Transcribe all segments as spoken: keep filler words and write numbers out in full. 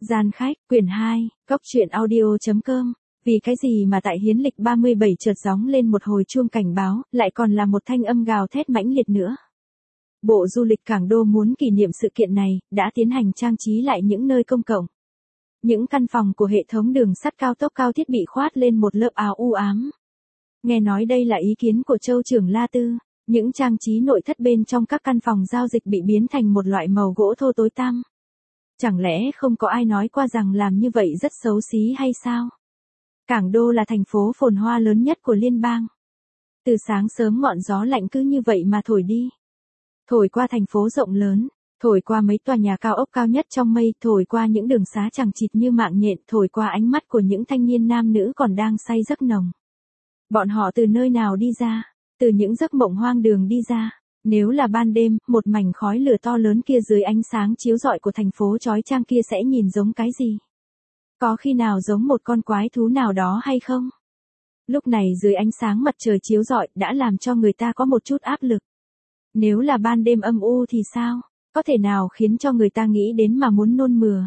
Gian khách, quyển hai, góc truyện audio.com. Vì cái gì mà tại Hiến lịch ba mươi bảy chợt gióng lên một hồi chuông cảnh báo, lại còn là một thanh âm gào thét mãnh liệt nữa. Bộ Du lịch Cảng Đô muốn kỷ niệm sự kiện này, đã tiến hành trang trí lại những nơi công cộng. Những căn phòng của hệ thống đường sắt cao tốc cao thiết bị khoát lên một lớp áo u ám. Nghe nói đây là ý kiến của Châu trưởng La Tư, những trang trí nội thất bên trong các căn phòng giao dịch bị biến thành một loại màu gỗ thô tối tăm. Chẳng lẽ không có ai nói qua rằng làm như vậy rất xấu xí hay sao? Cảng Đô là thành phố phồn hoa lớn nhất của liên bang. Từ sáng sớm ngọn gió lạnh cứ như vậy mà thổi đi. Thổi qua thành phố rộng lớn, thổi qua mấy tòa nhà cao ốc cao nhất trong mây, thổi qua những đường xá chằng chịt như mạng nhện, thổi qua ánh mắt của những thanh niên nam nữ còn đang say giấc nồng. Bọn họ từ nơi nào đi ra? Từ những giấc mộng hoang đường đi ra. Nếu là ban đêm, một mảnh khói lửa to lớn kia dưới ánh sáng chiếu rọi của thành phố chói chang kia sẽ nhìn giống cái gì? Có khi nào giống một con quái thú nào đó hay không? Lúc này dưới ánh sáng mặt trời chiếu rọi đã làm cho người ta có một chút áp lực. Nếu là ban đêm âm u thì sao? Có thể nào khiến cho người ta nghĩ đến mà muốn nôn mửa?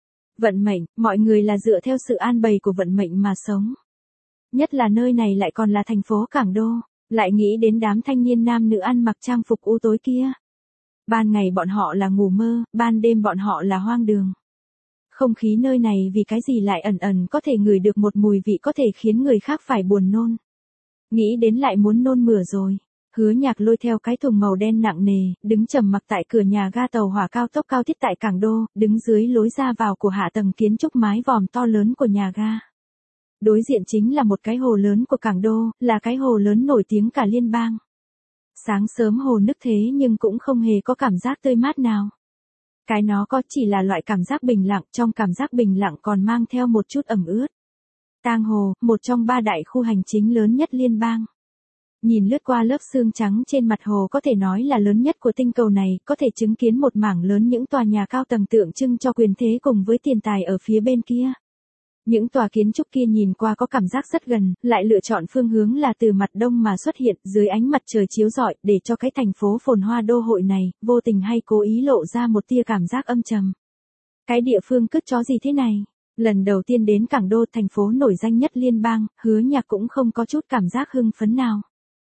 Vận mệnh, mọi người là dựa theo sự an bày của vận mệnh mà sống. Nhất là nơi này lại còn là thành phố Cảng Đô, lại nghĩ đến đám thanh niên nam nữ ăn mặc trang phục u tối kia. Ban ngày bọn họ là ngủ mơ, ban đêm bọn họ là hoang đường. Không khí nơi này vì cái gì lại ẩn ẩn có thể ngửi được một mùi vị có thể khiến người khác phải buồn nôn. Nghĩ đến lại muốn nôn mửa rồi. Hứa Nhạc lôi theo cái thùng màu đen nặng nề, đứng trầm mặc tại cửa nhà ga tàu hỏa cao tốc cao thiết tại Cảng Đô, đứng dưới lối ra vào của hạ tầng kiến trúc mái vòm to lớn của nhà ga. Đối diện chính là một cái hồ lớn của Cảng Đô, là cái hồ lớn nổi tiếng cả liên bang. Sáng sớm hồ nức thế nhưng cũng không hề có cảm giác tươi mát nào. Cái nó có chỉ là loại cảm giác bình lặng, trong cảm giác bình lặng còn mang theo một chút ẩm ướt. Tang Hồ, một trong ba đại khu hành chính lớn nhất liên bang. Nhìn lướt qua lớp sương trắng trên mặt hồ có thể nói là lớn nhất của tinh cầu này, có thể chứng kiến một mảng lớn những tòa nhà cao tầng tượng trưng cho quyền thế cùng với tiền tài ở phía bên kia. Những tòa kiến trúc kia nhìn qua có cảm giác rất gần, lại lựa chọn phương hướng là từ mặt đông mà xuất hiện dưới ánh mặt trời chiếu rọi để cho cái thành phố phồn hoa đô hội này, vô tình hay cố ý lộ ra một tia cảm giác âm trầm. Cái địa phương cứt chó gì thế này? Lần đầu tiên đến Cảng Đô, thành phố nổi danh nhất liên bang, Hứa Nhạc cũng không có chút cảm giác hưng phấn nào.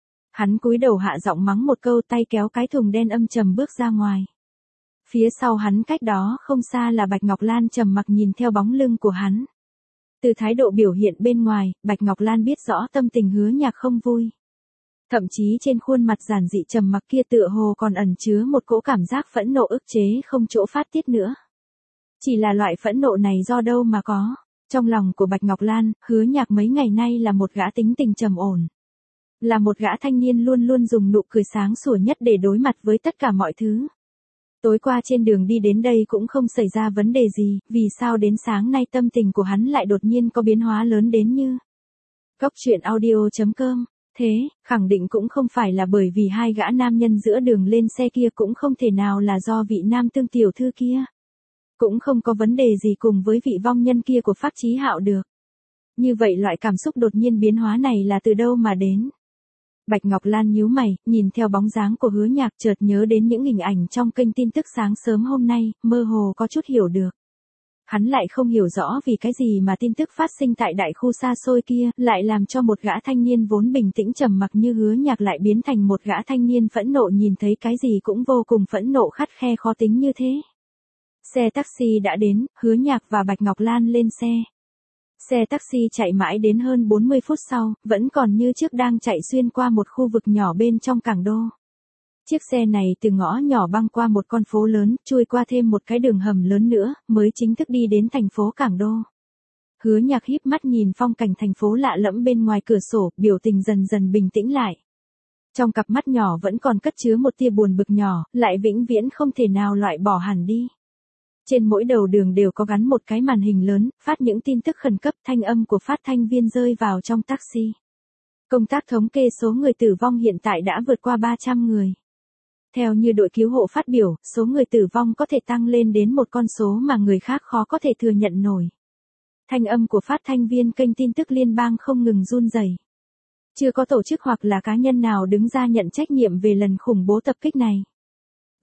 Hắn cúi đầu hạ giọng mắng một câu, tay kéo cái thùng đen âm trầm bước ra ngoài. Phía sau hắn cách đó không xa là Bạch Ngọc Lan trầm mặc nhìn theo bóng lưng của hắn. Từ thái độ biểu hiện bên ngoài, Bạch Ngọc Lan biết rõ tâm tình Hứa Nhạc không vui. Thậm chí trên khuôn mặt giản dị trầm mặc kia tựa hồ còn ẩn chứa một cỗ cảm giác phẫn nộ ức chế không chỗ phát tiết nữa. Chỉ là loại phẫn nộ này do đâu mà có? Trong lòng của Bạch Ngọc Lan, Hứa Nhạc mấy ngày nay là một gã tính tình trầm ổn. Là một gã thanh niên luôn luôn dùng nụ cười sáng sủa nhất để đối mặt với tất cả mọi thứ. Tối qua trên đường đi đến đây cũng không xảy ra vấn đề gì, vì sao đến sáng nay tâm tình của hắn lại đột nhiên có biến hóa lớn đến như. Góc truyện audio.com. Thế, khẳng định cũng không phải là bởi vì hai gã nam nhân giữa đường lên xe kia, cũng không thể nào là do vị nam tương tiểu thư kia. Cũng không có vấn đề gì cùng với vị vong nhân kia của Phác Chí Hạo được. Như vậy loại cảm xúc đột nhiên biến hóa này là từ đâu mà đến? Bạch Ngọc Lan nhíu mày, nhìn theo bóng dáng của Hứa Nhạc chợt nhớ đến những hình ảnh trong kênh tin tức sáng sớm hôm nay, mơ hồ có chút hiểu được. Hắn lại không hiểu rõ vì cái gì mà tin tức phát sinh tại đại khu xa xôi kia, lại làm cho một gã thanh niên vốn bình tĩnh trầm mặc như Hứa Nhạc lại biến thành một gã thanh niên phẫn nộ, nhìn thấy cái gì cũng vô cùng phẫn nộ, khắt khe khó tính như thế. Xe taxi đã đến, Hứa Nhạc và Bạch Ngọc Lan lên xe. Xe taxi chạy mãi đến hơn bốn mươi phút sau, vẫn còn như trước đang chạy xuyên qua một khu vực nhỏ bên trong Cảng Đô. Chiếc xe này từ ngõ nhỏ băng qua một con phố lớn, chui qua thêm một cái đường hầm lớn nữa, mới chính thức đi đến thành phố Cảng Đô. Hứa Nhạc híp mắt nhìn phong cảnh thành phố lạ lẫm bên ngoài cửa sổ, biểu tình dần dần bình tĩnh lại. Trong cặp mắt nhỏ vẫn còn cất chứa một tia buồn bực nhỏ, lại vĩnh viễn không thể nào loại bỏ hẳn đi. Trên mỗi đầu đường đều có gắn một cái màn hình lớn, phát những tin tức khẩn cấp, thanh âm của phát thanh viên rơi vào trong taxi. Công tác thống kê số người tử vong hiện tại đã vượt qua ba trăm người. Theo như đội cứu hộ phát biểu, số người tử vong có thể tăng lên đến một con số mà người khác khó có thể thừa nhận nổi. Thanh âm của phát thanh viên kênh tin tức liên bang không ngừng run rẩy. Chưa có tổ chức hoặc là cá nhân nào đứng ra nhận trách nhiệm về lần khủng bố tập kích này.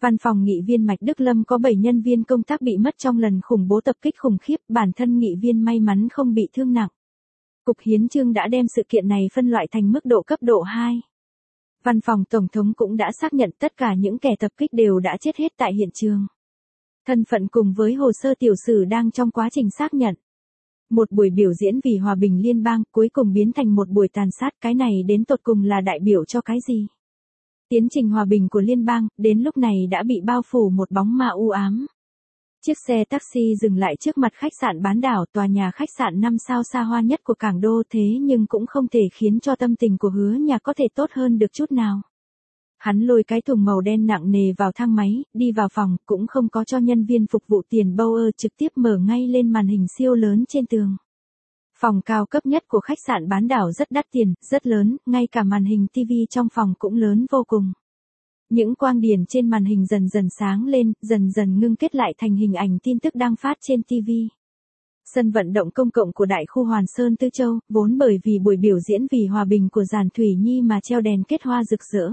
Văn phòng nghị viên Mạch Đức Lâm có bảy nhân viên công tác bị mất trong lần khủng bố tập kích khủng khiếp, bản thân nghị viên may mắn không bị thương nặng. Cục Hiến chương đã đem sự kiện này phân loại thành mức độ cấp độ hai. Văn phòng Tổng thống cũng đã xác nhận tất cả những kẻ tập kích đều đã chết hết tại hiện trường. Thân phận cùng với hồ sơ tiểu sử đang trong quá trình xác nhận. Một buổi biểu diễn vì hòa bình liên bang cuối cùng biến thành một buổi tàn sát, cái này đến tột cùng là đại biểu cho cái gì? Tiến trình hòa bình của liên bang, đến lúc này đã bị bao phủ một bóng ma u ám. Chiếc xe taxi dừng lại trước mặt khách sạn bán đảo, tòa nhà khách sạn năm sao xa hoa nhất của cảng đô, thế nhưng cũng không thể khiến cho tâm tình của Hứa Nhạc có thể tốt hơn được chút nào. Hắn lôi cái thùng màu đen nặng nề vào thang máy, đi vào phòng, cũng không có cho nhân viên phục vụ tiền Bauer, trực tiếp mở ngay lên màn hình siêu lớn trên tường. Phòng cao cấp nhất của khách sạn bán đảo rất đắt tiền, rất lớn, ngay cả màn hình ti vi trong phòng cũng lớn vô cùng. Những quang điển trên màn hình dần dần sáng lên, dần dần ngưng kết lại thành hình ảnh tin tức đang phát trên ti vi. Sân vận động công cộng của đại khu Hoàn Sơn Tư Châu, vốn bởi vì buổi biểu diễn vì hòa bình của Giản Thủy Nhi mà treo đèn kết hoa rực rỡ.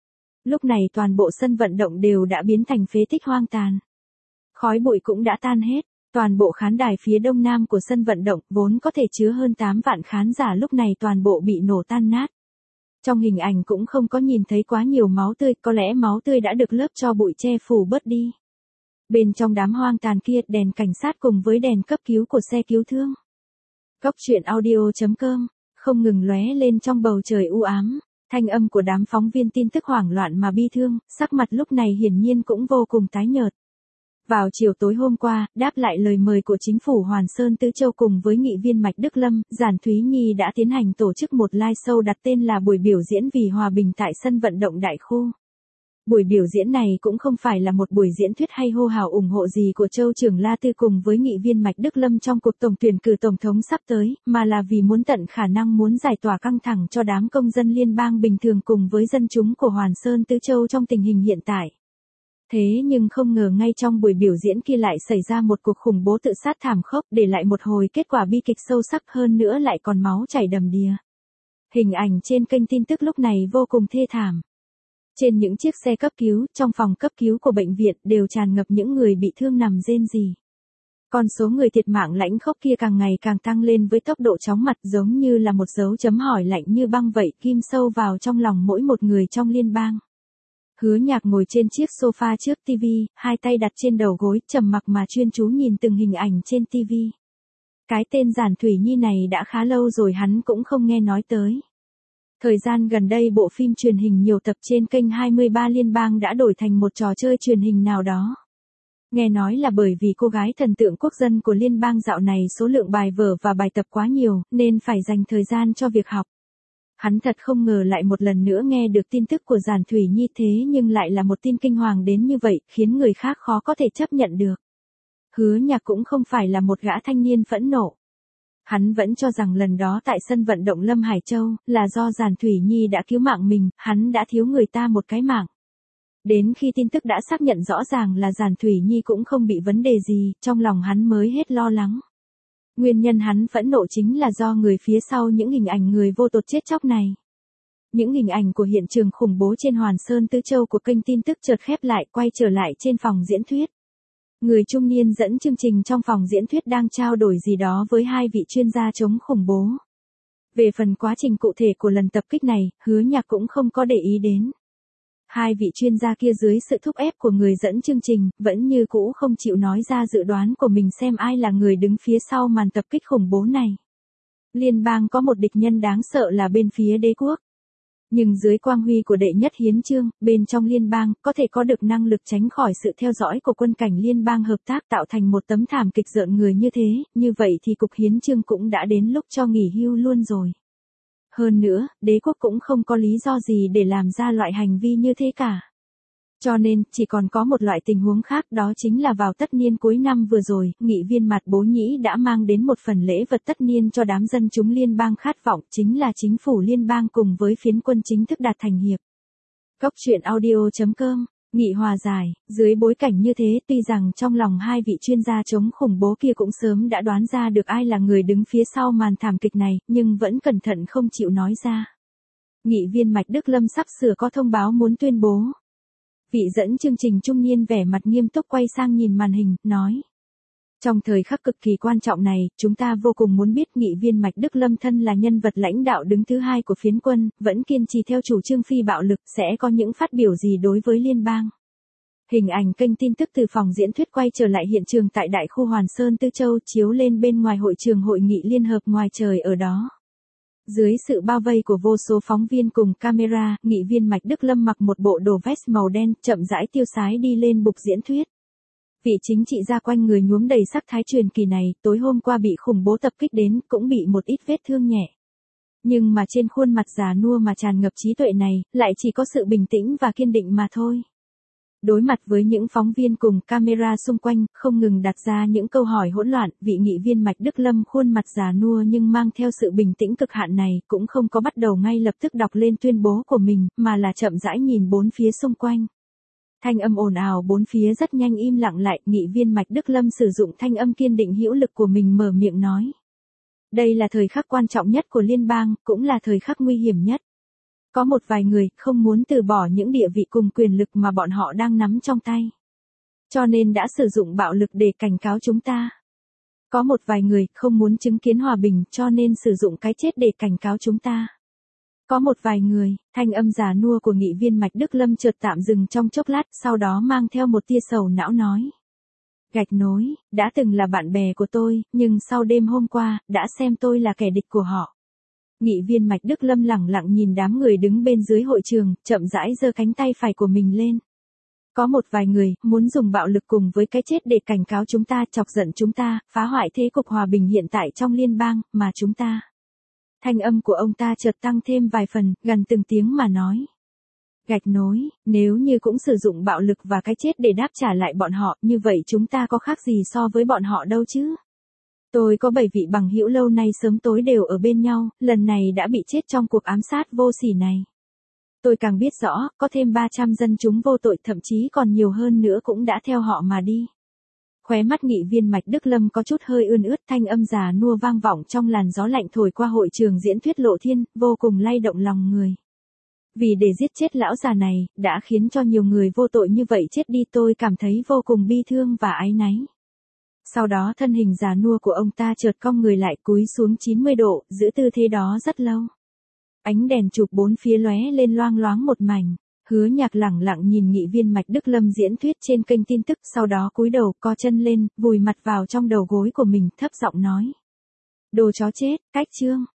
Lúc này toàn bộ sân vận động đều đã biến thành phế tích hoang tàn. Khói bụi cũng đã tan hết, toàn bộ khán đài phía đông nam của sân vận động vốn có thể chứa hơn tám vạn khán giả lúc này toàn bộ bị nổ tan nát. Trong hình ảnh cũng không có nhìn thấy quá nhiều máu tươi, có lẽ máu tươi đã được lớp tro bụi che phủ bớt đi. Bên trong đám hoang tàn kia, đèn cảnh sát cùng với đèn cấp cứu của xe cứu thương. Góc truyện audio chấm com không ngừng lóe lên trong bầu trời u ám. Thanh âm của đám phóng viên tin tức hoảng loạn mà bi thương, sắc mặt lúc này hiển nhiên cũng vô cùng tái nhợt. Vào chiều tối hôm qua, đáp lại lời mời của chính phủ Hoàn Sơn Tư Châu cùng với nghị viên Mạch Đức Lâm, Giản Thúy Nhi đã tiến hành tổ chức một live show đặt tên là buổi biểu diễn vì hòa bình tại sân vận động đại khu. Buổi biểu diễn này cũng không phải là một buổi diễn thuyết hay hô hào ủng hộ gì của Châu Trưởng La Tư cùng với nghị viên Mạch Đức Lâm trong cuộc tổng tuyển cử tổng thống sắp tới, mà là vì muốn tận khả năng muốn giải tỏa căng thẳng cho đám công dân liên bang bình thường cùng với dân chúng của Hoàn Sơn Tư Châu trong tình hình hiện tại. Thế nhưng không ngờ ngay trong buổi biểu diễn kia lại xảy ra một cuộc khủng bố tự sát thảm khốc, để lại một hồi kết quả bi kịch sâu sắc, hơn nữa lại còn máu chảy đầm đìa. Hình ảnh trên kênh tin tức lúc này vô cùng thê thảm. Trên những chiếc xe cấp cứu, trong phòng cấp cứu của bệnh viện đều tràn ngập những người bị thương nằm rên rỉ. Con số người thiệt mạng lãnh khốc kia càng ngày càng tăng lên với tốc độ chóng mặt, giống như là một dấu chấm hỏi lạnh như băng vậy, kim sâu vào trong lòng mỗi một người trong liên bang. Hứa Nhạc ngồi trên chiếc sofa trước ti vi, hai tay đặt trên đầu gối, trầm mặc mà chuyên chú nhìn từng hình ảnh trên ti vi. Cái tên Giản Thủy Nhi này đã khá lâu rồi hắn cũng không nghe nói tới. Thời gian gần đây bộ phim truyền hình nhiều tập trên kênh hai mươi ba liên bang đã đổi thành một trò chơi truyền hình nào đó. Nghe nói là bởi vì cô gái thần tượng quốc dân của liên bang dạo này số lượng bài vở và bài tập quá nhiều, nên phải dành thời gian cho việc học. Hắn thật không ngờ lại một lần nữa nghe được tin tức của Giản Thủy Nhi, thế nhưng lại là một tin kinh hoàng đến như vậy, khiến người khác khó có thể chấp nhận được. Hứa Nhạc cũng không phải là một gã thanh niên phẫn nộ. Hắn vẫn cho rằng lần đó tại sân vận động Lâm Hải Châu, là do Giản Thủy Nhi đã cứu mạng mình, hắn đã thiếu người ta một cái mạng. Đến khi tin tức đã xác nhận rõ ràng là Giản Thủy Nhi cũng không bị vấn đề gì, trong lòng hắn mới hết lo lắng. Nguyên nhân hắn phẫn nộ chính là do người phía sau những hình ảnh người vô tội chết chóc này. Những hình ảnh của hiện trường khủng bố trên Hoàn Sơn Tư Châu của kênh tin tức chợt khép lại, quay trở lại trên phòng diễn thuyết. Người trung niên dẫn chương trình trong phòng diễn thuyết đang trao đổi gì đó với hai vị chuyên gia chống khủng bố. Về phần quá trình cụ thể của lần tập kích này, Hứa Nhạc cũng không có để ý đến. Hai vị chuyên gia kia dưới sự thúc ép của người dẫn chương trình, vẫn như cũ không chịu nói ra dự đoán của mình xem ai là người đứng phía sau màn tập kích khủng bố này. Liên bang có một địch nhân đáng sợ là bên phía đế quốc. Nhưng dưới quang huy của đệ nhất hiến chương, bên trong liên bang, có thể có được năng lực tránh khỏi sự theo dõi của quân cảnh liên bang hợp tác tạo thành một tấm thảm kịch rợn người như thế, như vậy thì cục hiến chương cũng đã đến lúc cho nghỉ hưu luôn rồi. Hơn nữa, đế quốc cũng không có lý do gì để làm ra loại hành vi như thế cả. Cho nên, chỉ còn có một loại tình huống khác, đó chính là vào tất niên cuối năm vừa rồi, nghị viên Mạt Bố Nhĩ đã mang đến một phần lễ vật tất niên cho đám dân chúng liên bang khát vọng, chính là chính phủ liên bang cùng với phiến quân chính thức đạt thành hiệp. Góc truyện audio chấm com, nghị hòa giải, dưới bối cảnh như thế, tuy rằng trong lòng hai vị chuyên gia chống khủng bố kia cũng sớm đã đoán ra được ai là người đứng phía sau màn thảm kịch này, nhưng vẫn cẩn thận không chịu nói ra. Nghị viên Mạch Đức Lâm sắp sửa có thông báo muốn tuyên bố. Vị dẫn chương trình trung niên vẻ mặt nghiêm túc quay sang nhìn màn hình, nói. Trong thời khắc cực kỳ quan trọng này, chúng ta vô cùng muốn biết nghị viên Mạch Đức Lâm thân là nhân vật lãnh đạo đứng thứ hai của phiến quân, vẫn kiên trì theo chủ trương phi bạo lực sẽ có những phát biểu gì đối với liên bang. Hình ảnh kênh tin tức từ phòng diễn thuyết quay trở lại hiện trường tại Đại khu Hoàn Sơn Tư Châu chiếu lên bên ngoài hội trường hội nghị liên hợp ngoài trời ở đó. Dưới sự bao vây của vô số phóng viên cùng camera, nghị viên Mạch Đức Lâm mặc một bộ đồ vest màu đen, chậm rãi tiêu sái đi lên bục diễn thuyết. Vị chính trị gia quanh người nhuốm đầy sắc thái truyền kỳ này, tối hôm qua bị khủng bố tập kích đến, cũng bị một ít vết thương nhẹ. Nhưng mà trên khuôn mặt già nua mà tràn ngập trí tuệ này, lại chỉ có sự bình tĩnh và kiên định mà thôi. Đối mặt với những phóng viên cùng camera xung quanh, không ngừng đặt ra những câu hỏi hỗn loạn, vị nghị viên Mạch Đức Lâm khuôn mặt già nua nhưng mang theo sự bình tĩnh cực hạn này, cũng không có bắt đầu ngay lập tức đọc lên tuyên bố của mình, mà là chậm rãi nhìn bốn phía xung quanh. Thanh âm ồn ào bốn phía rất nhanh im lặng lại, nghị viên Mạch Đức Lâm sử dụng thanh âm kiên định hữu lực của mình mở miệng nói. Đây là thời khắc quan trọng nhất của liên bang, cũng là thời khắc nguy hiểm nhất. Có một vài người không muốn từ bỏ những địa vị cùng quyền lực mà bọn họ đang nắm trong tay. Cho nên đã sử dụng bạo lực để cảnh cáo chúng ta. Có một vài người không muốn chứng kiến hòa bình cho nên sử dụng cái chết để cảnh cáo chúng ta. Có một vài người, thanh âm già nua của nghị viên Mạch Đức Lâm chợt tạm dừng trong chốc lát, sau đó mang theo một tia sầu não nói. Gạch nối, đã từng là bạn bè của tôi, nhưng sau đêm hôm qua, đã xem tôi là kẻ địch của họ. Nghị viên Mạch Đức Lâm lẳng lặng nhìn đám người đứng bên dưới hội trường, chậm rãi giơ cánh tay phải của mình lên. Có một vài người, muốn dùng bạo lực cùng với cái chết để cảnh cáo chúng ta, chọc giận chúng ta, phá hoại thế cục hòa bình hiện tại trong liên bang, mà chúng ta. Thanh âm của ông ta chợt tăng thêm vài phần, gần từng tiếng mà nói. Gạch nối, nếu như cũng sử dụng bạo lực và cái chết để đáp trả lại bọn họ, như vậy chúng ta có khác gì so với bọn họ đâu chứ? Tôi có bảy vị bằng hữu lâu nay sớm tối đều ở bên nhau, lần này đã bị chết trong cuộc ám sát vô sỉ này. Tôi càng biết rõ, có thêm ba trăm dân chúng vô tội thậm chí còn nhiều hơn nữa cũng đã theo họ mà đi. Khóe mắt nghị viên Mạch Đức Lâm có chút hơi ươn ướt, thanh âm già nua vang vọng trong làn gió lạnh thổi qua hội trường diễn thuyết lộ thiên, vô cùng lay động lòng người. Vì để giết chết lão già này, đã khiến cho nhiều người vô tội như vậy chết đi, tôi cảm thấy vô cùng bi thương và áy náy. Sau đó thân hình già nua của ông ta chợt cong người lại cúi xuống chín mươi độ, giữ tư thế đó rất lâu. Ánh đèn chụp bốn phía lóe lên loang loáng một mảnh. Hứa Nhạc lẳng lặng nhìn nghị viên Mạch Đức Lâm diễn thuyết trên kênh tin tức, sau đó cúi đầu, co chân lên, vùi mặt vào trong đầu gối của mình, thấp giọng nói. Đồ chó chết, cách chương.